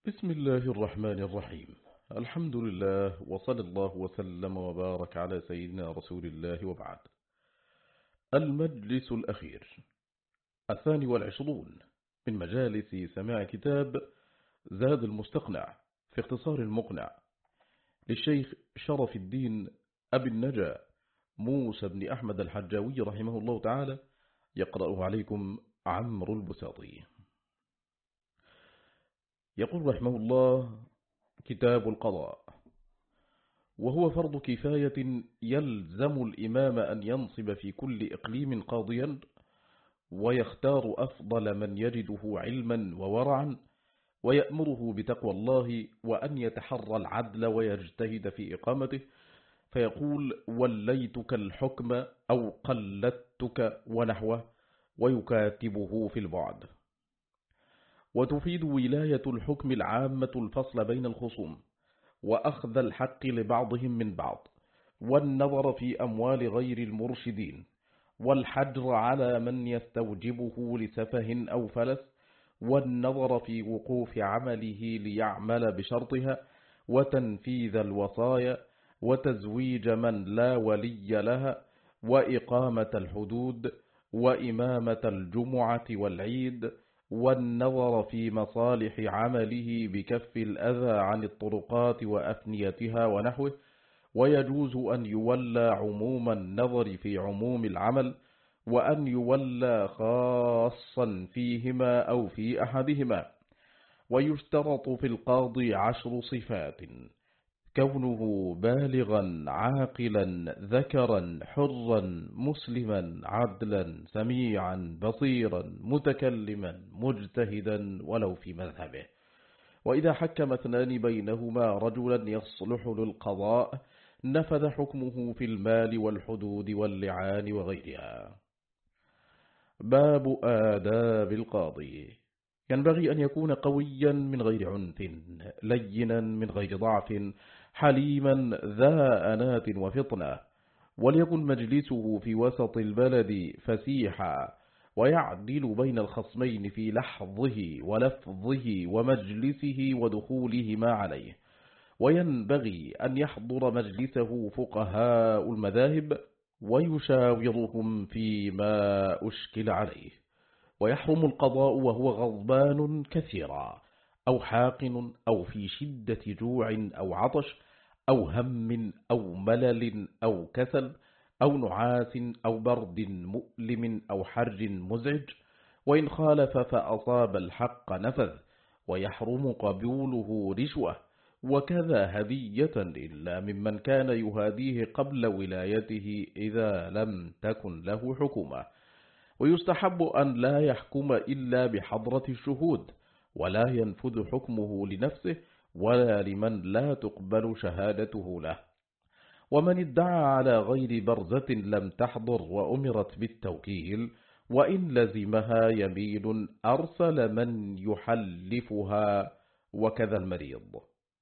بسم الله الرحمن الرحيم. الحمد لله وصلى الله وسلم وبارك على سيدنا رسول الله وبعد. المجلس الأخير 22 من مجالس سماع كتاب زاد المستقنع في اختصار المقنع للشيخ شرف الدين أبي النجا موسى بن أحمد الحجاوي رحمه الله تعالى، يقرأه عليكم عمرو البساطي. يقول رحمه الله: كتاب القضاء، وهو فرض كفاية يلزم الإمام أن ينصب في كل إقليم قاضيا، ويختار أفضل من يجده علما وورعا، ويأمره بتقوى الله وأن يتحرى العدل ويجتهد في إقامته، فيقول: وليتك الحكم أو قلدتك ونحوه، ويكاتبه في البعد. وتفيد ولاية الحكم العامة الفصل بين الخصوم، وأخذ الحق لبعضهم من بعض، والنظر في أموال غير المرشدين، والحجر على من يستوجبه لسفه أو فلس، والنظر في وقوف عمله ليعمل بشرطها، وتنفيذ الوصايا، وتزويج من لا ولي لها، وإقامة الحدود، وإمامة الجمعة والعيد، والنظر في مصالح عمله بكف الأذى عن الطرقات وأفنيتها ونحوه. ويجوز أن يولى عموم النظر في عموم العمل، وأن يولى خاصا فيهما أو في أحدهما. ويشترط في القاضي 10 صفات: كونه بالغا عاقلا ذكرا حرا مسلما عدلا سميعا بصيرا متكلما مجتهدا ولو في مذهبه. وإذا حكم اثنان بينهما رجلا يصلح للقضاء نفذ حكمه في المال والحدود واللعان وغيرها. باب آداب القاضي: ينبغي أن يكون قويا من غير عنف، لينا من غير ضعف، حليما ذا أنات وفطنة، وليكن مجلسه في وسط البلد فسيحا، ويعدل بين الخصمين في لحظه ولفظه ومجلسه ودخولهما عليه. وينبغي أن يحضر مجلسه فقهاء المذاهب ويشاورهم فيما أشكل عليه. ويحرم القضاء وهو غضبان كثيرا، أو حاقن، أو في شدة جوع أو عطش، أو هم أو ملل أو كسل، أو نعاس أو برد مؤلم أو حر مزعج. وإن خالف فأصاب الحق نفذ. ويحرم قبوله رشوة، وكذا هدية إلا ممن كان يهاديه قبل ولايته إذا لم تكن له حكومة. ويستحب أن لا يحكم إلا بحضرة الشهود، ولا ينفذ حكمه لنفسه ولا لمن لا تقبل شهادته له. ومن ادعى على غير برزة لم تحضر وأمرت بالتوكيل، وإن لزمها يمين أرسل من يحلفها، وكذا المريض.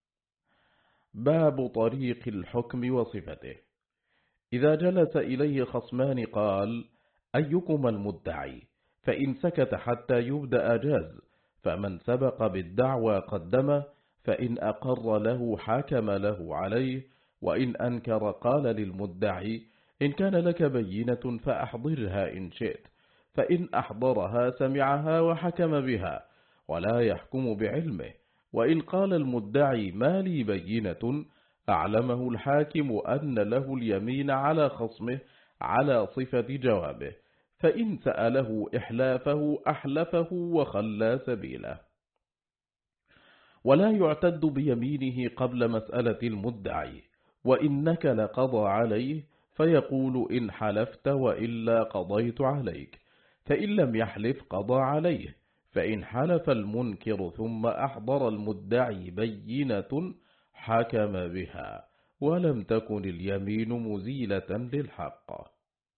باب طريق الحكم وصفته: إذا جلس إليه خصمان قال: أيكم المدعي؟ فإن سكت حتى يبدأ جاز، فمن سبق بالدعوى قدمه، فإن أقر له حكم له عليه، وإن أنكر قال للمدعي: إن كان لك بينة فأحضرها إن شئت، فإن أحضرها سمعها وحكم بها، ولا يحكم بعلمه. وإن قال المدعي: ما لي بينة، أعلمه الحاكم أن له اليمين على خصمه على صفة جوابه، فإن سأله إحلافه أحلفه وخلى سبيله. ولا يعتد بيمينه قبل مسألة المدعي، وإنك لقضى عليه، فيقول: إن حلفت وإلا قضيت عليك، فإن لم يحلف قضى عليه. فإن حلف المنكر ثم أحضر المدعي بينة حكم بها، ولم تكن اليمين مزيلة للحق.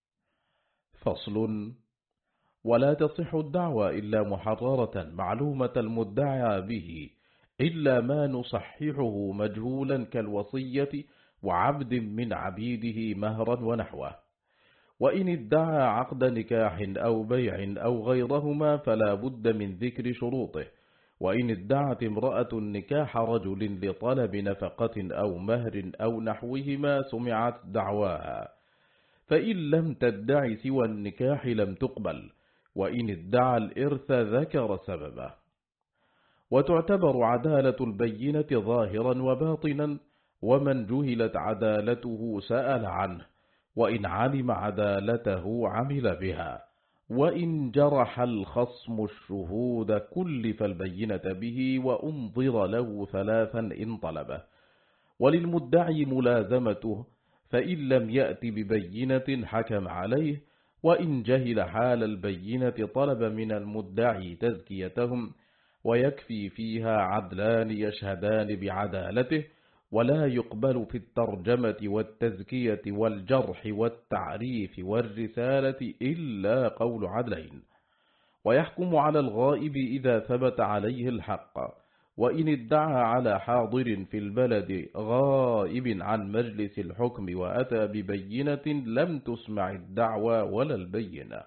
فصل: ولا تصح الدعوى إلا محررة معلومة المدعى به، إلا ما نصححه مجهولا كالوصية وعبد من عبيده مهرا ونحوه. وإن ادعى عقد نكاح أو بيع أو غيرهما فلا بد من ذكر شروطه، وإن ادعت امرأة نكاح رجل لطلب نفقة أو مهر أو نحوهما سمعت دعواها، فإن لم تدع سوى النكاح لم تقبل، وإن ادعى الإرث ذكر سببه. وتعتبر عدالة البينة ظاهرا وباطنا، ومن جهلت عدالته سأل عنه، وإن علم عدالته عمل بها، وإن جرح الخصم الشهود كلف البينة به وأنظر له 3 إن طلبه. وللمدعي ملازمته، فإن لم يأت ببينة حكم عليه، وإن جهل حال البينة طلب من المدعي تزكيتهم، ويكفي فيها عدلان يشهدان بعدالته، ولا يقبل في الترجمة والتزكية والجرح والتعريف والرسالة إلا قول عدلين. ويحكم على الغائب إذا ثبت عليه الحق، وإن ادعى على حاضر في البلد غائب عن مجلس الحكم وأتى ببينة لم تسمع الدعوى ولا البينة.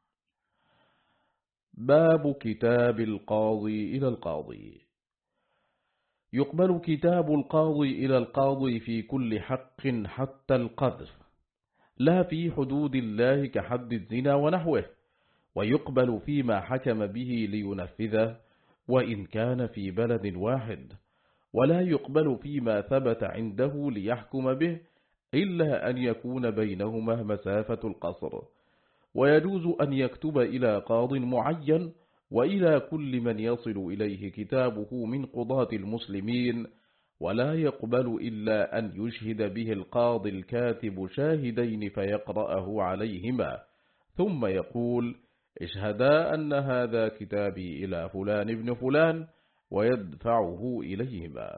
باب كتاب القاضي إلى القاضي. يقبل كتاب القاضي إلى القاضي في كل حق حتى القذف، لا في حدود الله كحد الزنا ونحوه، ويقبل فيما حكم به لينفذه وإن كان في بلد واحد، ولا يقبل فيما ثبت عنده ليحكم به إلا أن يكون بينهما مسافة القصر. ويجوز أن يكتب إلى قاض معين وإلى كل من يصل إليه كتابه من قضاة المسلمين، ولا يقبل إلا أن يشهد به القاضي الكاتب شاهدين فيقرأه عليهما، ثم يقول: اشهدا أن هذا كتابي إلى فلان ابن فلان، ويدفعه إليهما.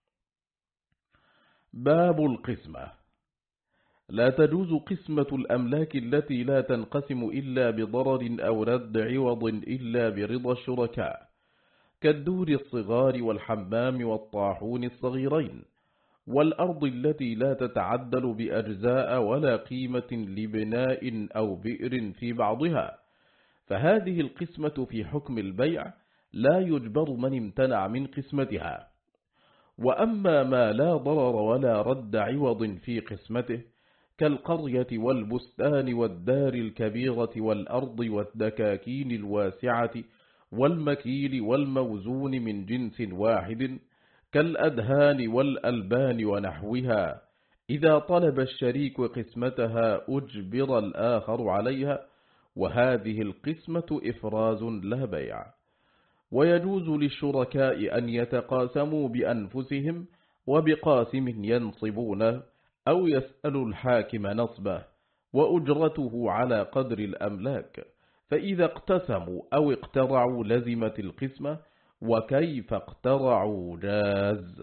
باب القسمة. لا تجوز قسمة الأملاك التي لا تنقسم إلا بضرر أو رد عوض إلا برضا الشركاء، كالدور الصغار والحمام والطاحون الصغيرين، والأرض التي لا تتعدل بأجزاء ولا قيمة لبناء أو بئر في بعضها، فهذه القسمة في حكم البيع لا يجبر من امتنع من قسمتها. وأما ما لا ضرر ولا رد عوض في قسمته، كالقرية والبستان والدار الكبيرة والأرض والدكاكين الواسعة والمكيل والموزون من جنس واحد، كالأدهان والألبان ونحوها، إذا طلب الشريك قسمتها أجبر الآخر عليها، وهذه القسمة إفراز لا بيع. ويجوز للشركاء أن يتقاسموا بأنفسهم وبقاسم ينصبونه أو يسأل الحاكم نصبه، وأجرته على قدر الأملاك، فإذا اقتسموا أو اقترعوا لزمت القسمة، وكيف اقترعوا جاز.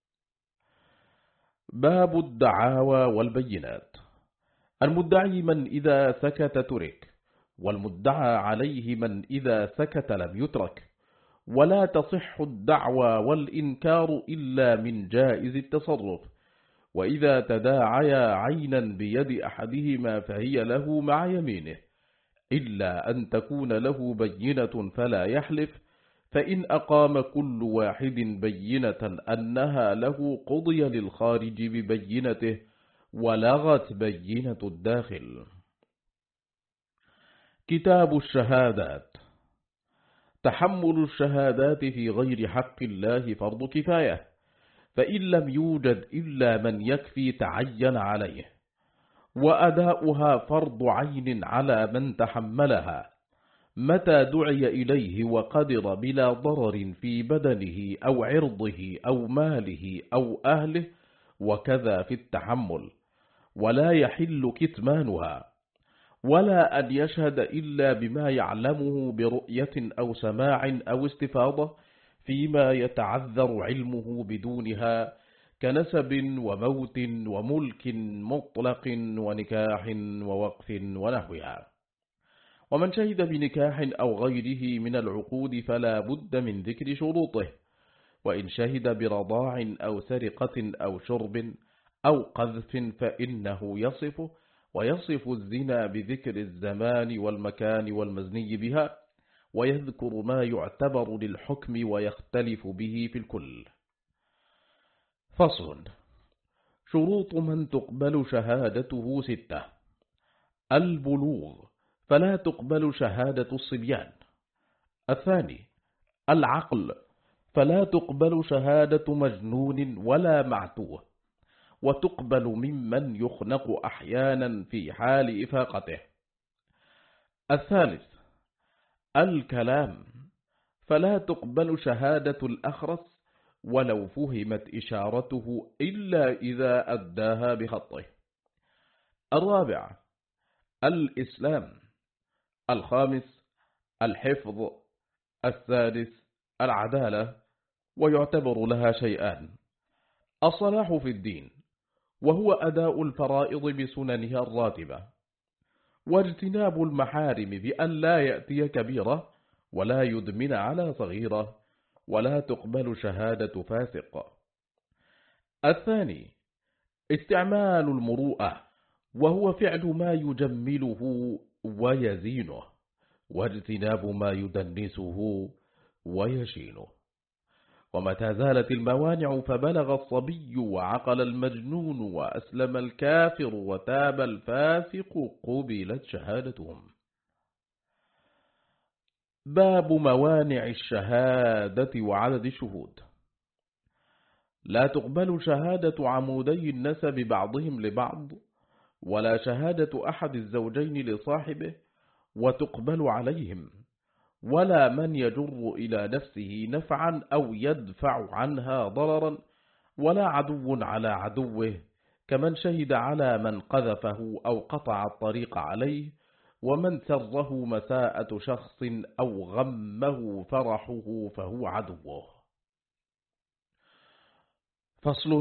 باب الدعاوى والبينات. المدعي من إذا سكت ترك، والمدعى عليه من إذا سكت لم يترك، ولا تصح الدعوى والإنكار إلا من جائز التصرف، وإذا تداعيا عينا بيد أحدهما فهي له مع يمينه، إلا أن تكون له بينة فلا يحلف، فإن أقام كل واحد بينة أنها له قضي للخارج ببينته، ولغت بينة الداخل. كتاب الشهادات. تحمل الشهادات في غير حق الله فرض كفاية، فإن لم يوجد إلا من يكفي تعين عليه، وأداؤها فرض عين على من تحملها، متى دعي إليه وقدر بلا ضرر في بدنه أو عرضه أو ماله أو أهله، وكذا في التحمل، ولا يحل كتمانها، ولا أن يشهد إلا بما يعلمه برؤية أو سماع أو استفاضة فيما يتعذر علمه بدونها، كنسب وموت وملك مطلق ونكاح ووقف ونحوها. ومن شهد بنكاح أو غيره من العقود فلا بد من ذكر شروطه، وإن شهد برضاع أو سرقة أو شرب أو قذف فإنه ويصف الزنا بذكر الزمان والمكان والمزني بها، ويذكر ما يعتبر للحكم ويختلف به في الكل. فصل. شروط من تقبل شهادته 6: البلوغ، فلا تقبل شهادة الصبيان. الثاني العقل، فلا تقبل شهادة مجنون ولا معتوه، وتقبل ممن يخنق أحيانا في حال إفاقته. الثالث الكلام، فلا تقبل شهادة الأخرس ولو فهمت إشارته إلا إذا أداها بخطه. الرابع الإسلام. الخامس الحفظ. السادس العدالة، ويعتبر لها شيئان: الصلاح في الدين، وهو أداء الفرائض بسننها الراتبة، واجتناب المحارم بأن لا يأتي كبيرة ولا يدمن على صغيرة، ولا تقبل شهادة فاسق. الثاني استعمال المروءة، وهو فعل ما يجمله ويزينه، واجتناب ما يدنسه ويشينه. ومتى زالت الموانع فبلغ الصبي وعقل المجنون وأسلم الكافر وتاب الفاسق قبلت شهادتهم. باب موانع الشهادة وعدد الشهود. لا تقبل شهادة عمودي النسب بعضهم لبعض، ولا شهادة أحد الزوجين لصاحبه وتقبل عليهم، ولا من يجر إلى نفسه نفعا أو يدفع عنها ضررا، ولا عدو على عدوه، كمن شهد على من قذفه أو قطع الطريق عليه، ومن سره مساءة شخص أو غمه فرحه فهو عدوه. فصل.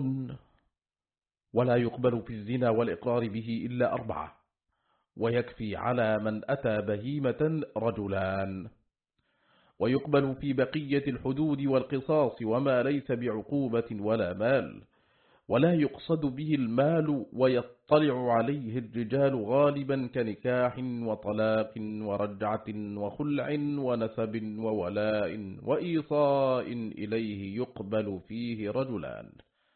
ولا يقبل في الزنا والإقرار به إلا 4، ويكفي على من أتى بهيمة رجلان. ويقبل في بقية الحدود والقصاص وما ليس بعقوبة ولا مال، ولا يقصد به المال ويطلع عليه الرجال غالبا كنكاح وطلاق ورجعة وخلع ونسب وولاء وإيصاء إليه يقبل فيه رجلان.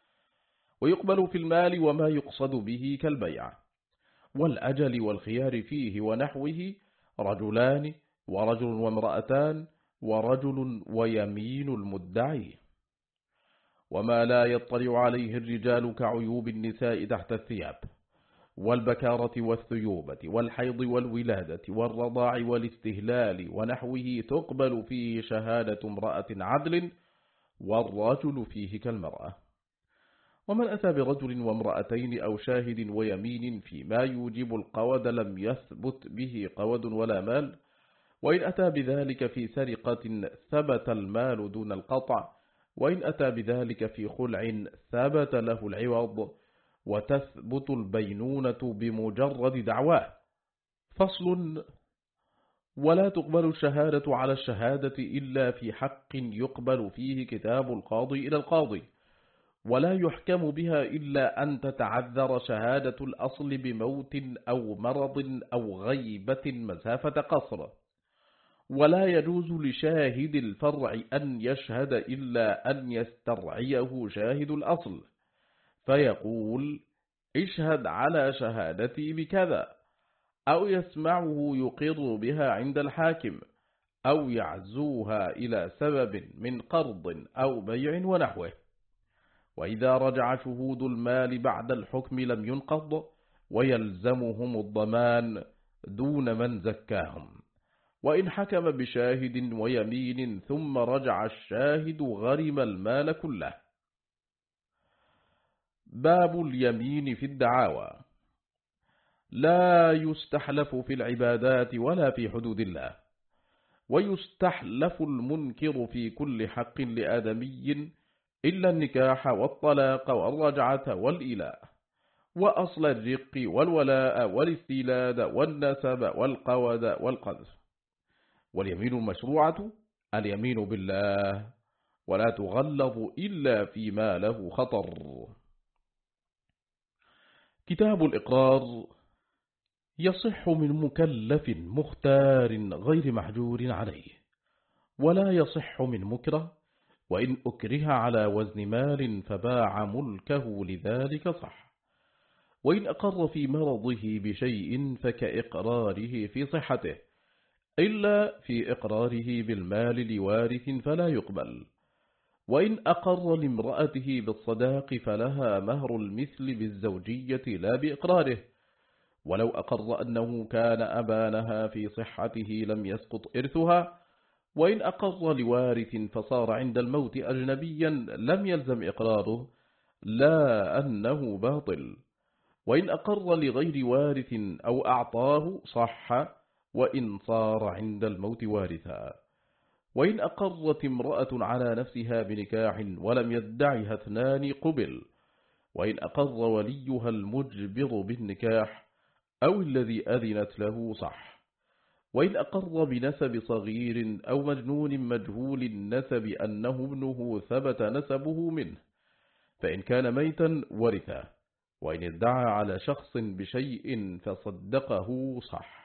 ويقبل في المال وما يقصد به كالبيع والأجل والخيار فيه ونحوه رجلان ورجل وامرأتان ورجل ويمين المدعي. وما لا يطلع عليه الرجال كعيوب النساء تحت الثياب والبكارة والثيوبة والحيض والولادة والرضاع والاستهلال ونحوه تقبل فيه شهادة امرأة عدل، والرجل فيه كالمرأة. ومن أتى برجل وامرأتين أو شاهد ويمين فيما يوجب القود لم يثبت به قود ولا مال، وإن أتى بذلك في سرقة ثبت المال دون القطع، وإن أتى بذلك في خلع ثبت له العوض، وتثبت البينونة بمجرد دعواه. فصل. ولا تقبل الشهادة على الشهادة إلا في حق يقبل فيه كتاب القاضي إلى القاضي، ولا يحكم بها إلا أن تتعذر شهادة الأصل بموت أو مرض أو غيبة مسافة قصر. ولا يجوز لشاهد الفرع أن يشهد إلا أن يسترعيه شاهد الأصل، فيقول اشهد على شهادتي بكذا، أو يسمعه يقر بها عند الحاكم، أو يعزوها إلى سبب من قرض أو بيع ونحوه. وإذا رجع شهود المال بعد الحكم لم ينقض، ويلزمهم الضمان دون من زكاهم. وإن حكم بشاهد ويمين ثم رجع الشاهد غرم المال كله. باب اليمين في الدعاوى. لا يستحلف في العبادات ولا في حدود الله، ويستحلف المنكر في كل حق لآدمي إلا النكاح والطلاق والرجعة والإلاء، وأصل الرق والولاء والاستيلاد والنسب والقود والقذف. واليمين المشروعة اليمين بالله، ولا تغلظ إلا فيما له خطر. كتاب الإقرار. يصح من مكلف مختار غير محجور عليه، ولا يصح من مكره، وإن أكره على وزن مال فباع ملكه لذلك صح. وإن أقر في مرضه بشيء فكإقراره في صحته، إلا في إقراره بالمال لوارث فلا يقبل. وإن أقر لامرأته بالصداق فلها مهر المثل بالزوجية لا بإقراره، ولو أقر أنه كان أبانها في صحته لم يسقط إرثها. وإن أقر لوارث فصار عند الموت أجنبيا لم يلزم إقراره، لا أنه باطل. وإن أقر لغير وارث أو أعطاه صح، وإن صار عند الموت وارثا. وإن أقرت امرأة على نفسها بنكاح ولم يدعها اثنان قبل. وإن أقر وليها المجبر بالنكاح أو الذي أذنت له صح. وإن أقر بنسب صغير أو مجنون مجهول النسب أنه ابنه ثبت نسبه منه، فإن كان ميتا ورثه. وإن ادعى على شخص بشيء فصدقه صح.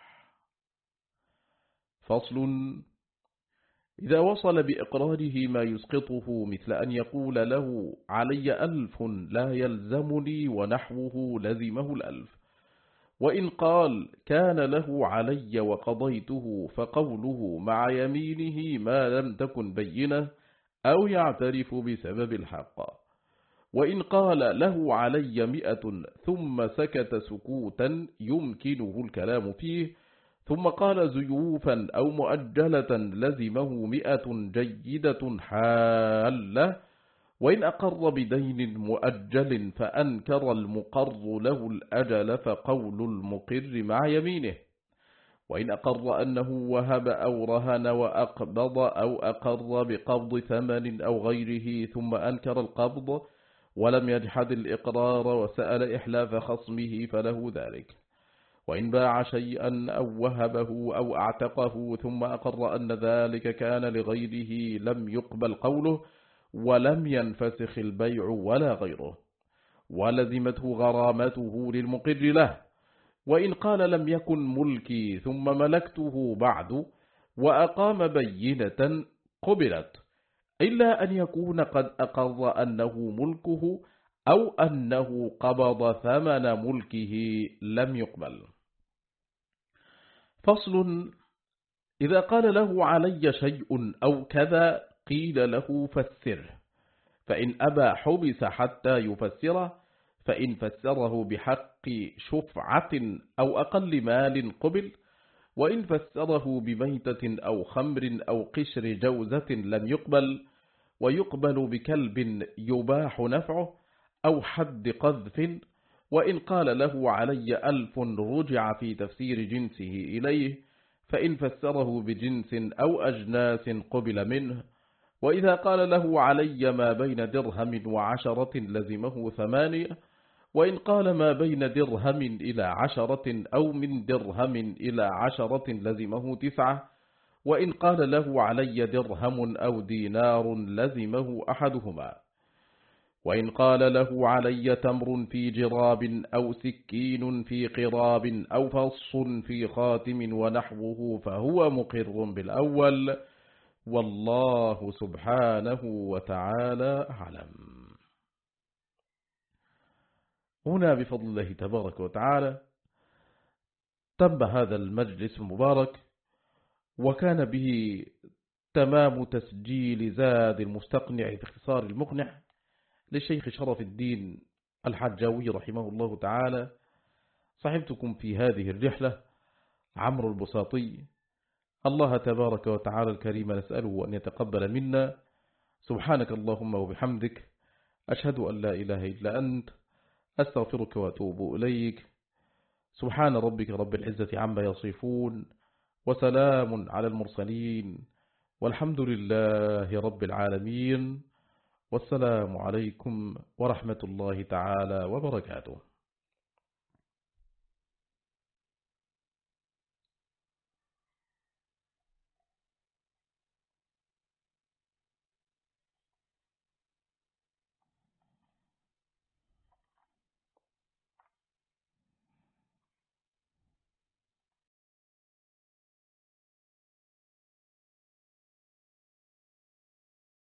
فصل: إذا وصل بإقراره ما يسقطه، مثل أن يقول له علي 1000 لا يلزمني ونحوه لزمه 1000. وإن قال كان له علي وقضيته، فقوله مع يمينه ما لم تكن بينة أو يعترف بسبب الحق. وإن قال له علي 100 ثم سكت سكوتا يمكنه الكلام فيه، ثم قال زيوفا أو مؤجلة لزمه 100 جيدة حالة. وإن أقر بدين مؤجل فأنكر المقر له الأجل، فقول المقر مع يمينه. وإن أقر أنه وهب أو رهن وأقبض أو أقر بقبض ثمن أو غيره ثم أنكر القبض ولم يجحد الإقرار وسأل إحلاف خصمه فله ذلك. وإن باع شيئا أو وهبه أو أعتقه ثم أقر أن ذلك كان لغيره لم يقبل قوله ولم ينفسخ البيع ولا غيره، ولزمته غرامته للمقر له. وإن قال لم يكن ملكي ثم ملكته بعد وأقام بينة قبلت، إلا أن يكون قد أقر أنه ملكه أو أنه قبض ثمن ملكه لم يقبل. فصل: إذا قال له علي شيء أو كذا قيل له فسره، فإن أبى حبس حتى يفسره، فإن فسره بحق شفعة أو أقل مال قبل. وإن فسره بميتة أو خمر أو قشر جوزة لم يقبل. ويقبل بكلب يباح نفعه أو حد قذف. وإن قال له علي 1000 رجع في تفسير جنسه إليه، فإن فسره بجنس أو أجناس قبل منه. وإذا قال له علي ما بين درهم و10 لزمه 8. وإن قال ما بين درهم إلى 10 أو من درهم إلى 10 لزمه 9. وإن قال له علي درهم أو دينار لزمه أحدهما. وإن قال له علي تمر في جراب أو سكين في قراب أو فص في خاتم ونحوه فهو مقر بالأول، والله سبحانه وتعالى أعلم. هنا بفضل الله تبارك وتعالى تم هذا المجلس المبارك، وكان به تمام تسجيل زاد المستقنع باختصار المقنع للشيخ شرف الدين الحجاوي رحمه الله تعالى. صحبتكم في هذه الرحلة عمرو البساطي. الله تبارك وتعالى الكريم نسأله أن يتقبل منا. سبحانك اللهم وبحمدك، أشهد أن لا إله إلا أنت، أستغفرك وأتوب إليك. سبحان ربك رب العزة عما يصفون، وسلام على المرسلين، والحمد لله رب العالمين. والسلام عليكم ورحمة الله تعالى وبركاته.